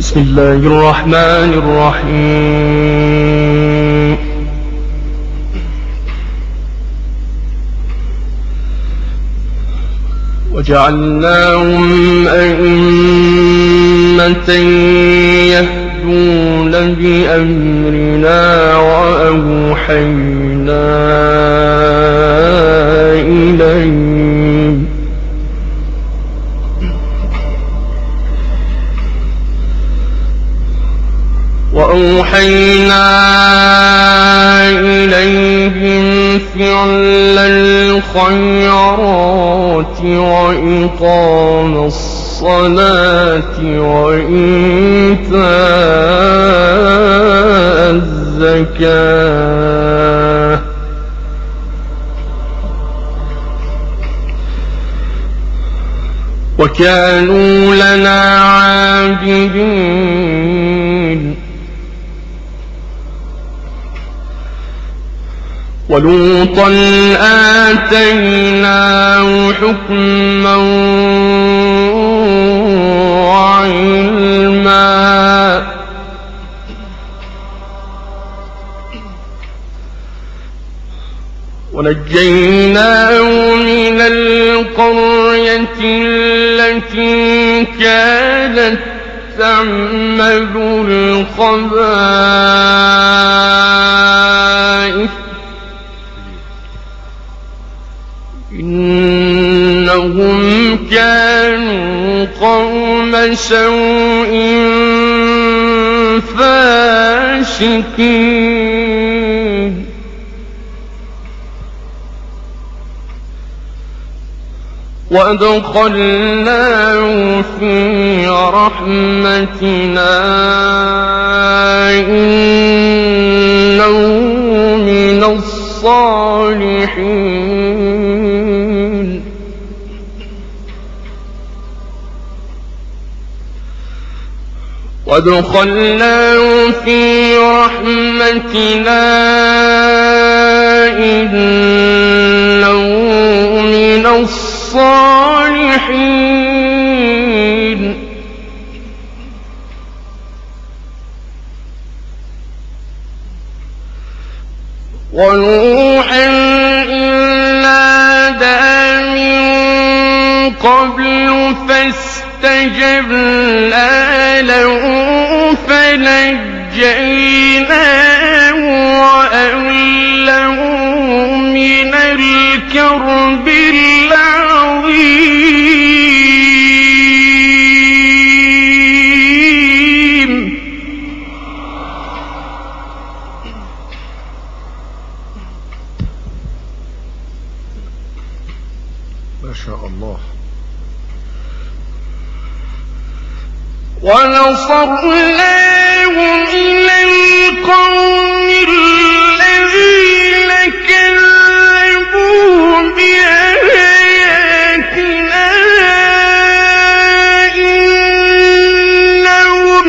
بسم الله الرحمن الرحيم. وجعلناهم أئمة يهدون بأمرنا وأوحينا إليهم فعل الخيرات وإقام الصلاة وإيتاء الزكاة وكانوا لنا عابدين. ولوطا آتيناه حكما وعلما ونجيناه من القرية التي كانت تعمل الخبائث إنهم كانوا قوم سوء فاسقين. وأدخلناه في رحمتنا إنه من الصالحين. وادخلناه في رحمتنا إنه من الصالحين. ونوحا إذ نادى من قبل فاستجبنا له فنجيناه وأهله من الكرب العظيم. ما شاء الله. ونصرناه إلى القوم الذين كذبوا بآياتنا إنهم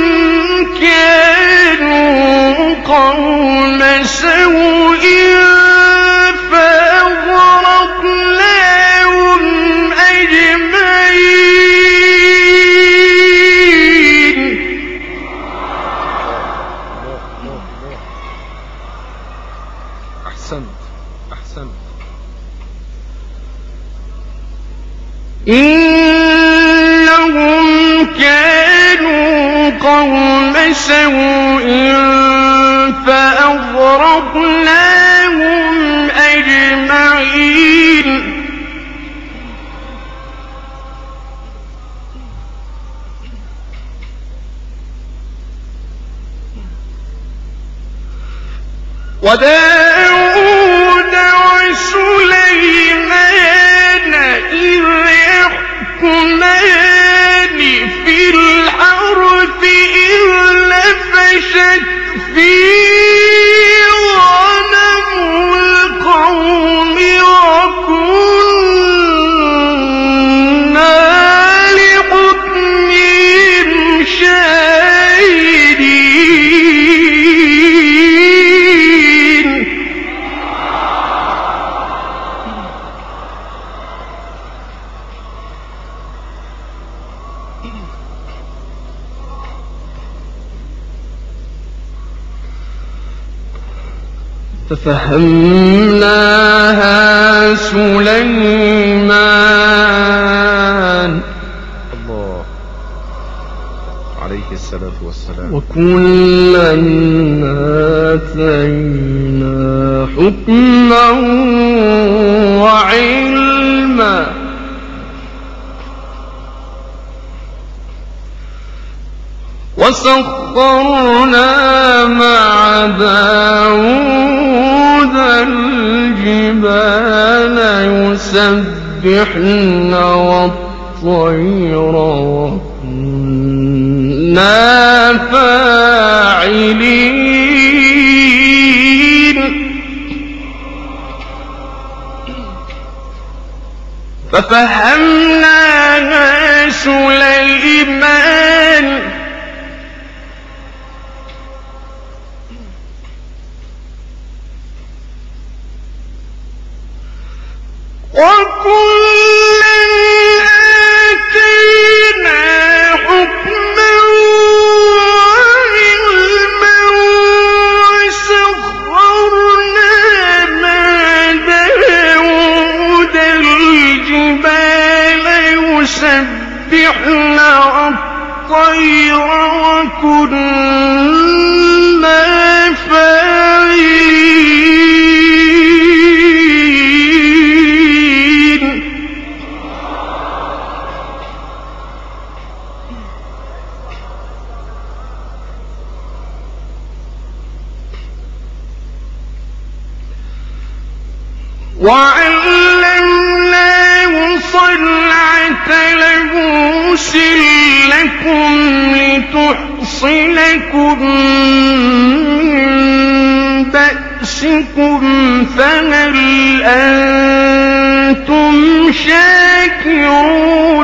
كانوا قوم سوء فأغرقناهم أجمعين. أحسنت. إنهم كانوا قوم سوء فأغرقناهم أجمعين. وداود وسليمان إذ يحكمان في الحرث إذ نفشت فيه غنم القوم وكنا لحكمهم شاهدين. ففهمناها سليمان الله عليه الصلاة والسلام. وكلا آتينا حكما وعلما وسخرنا مع داود الجبال يسبحن والطير وكنا فاعلين ففهمناها سليمان وكلا آتينا حكما وعلما وسخرنا مع داود الجبال يسبحن والطير وكنا فاعلين وعلمناه صنعة لبوس لكم لتحصنكم من بأسكم فهل أنتم شاكرون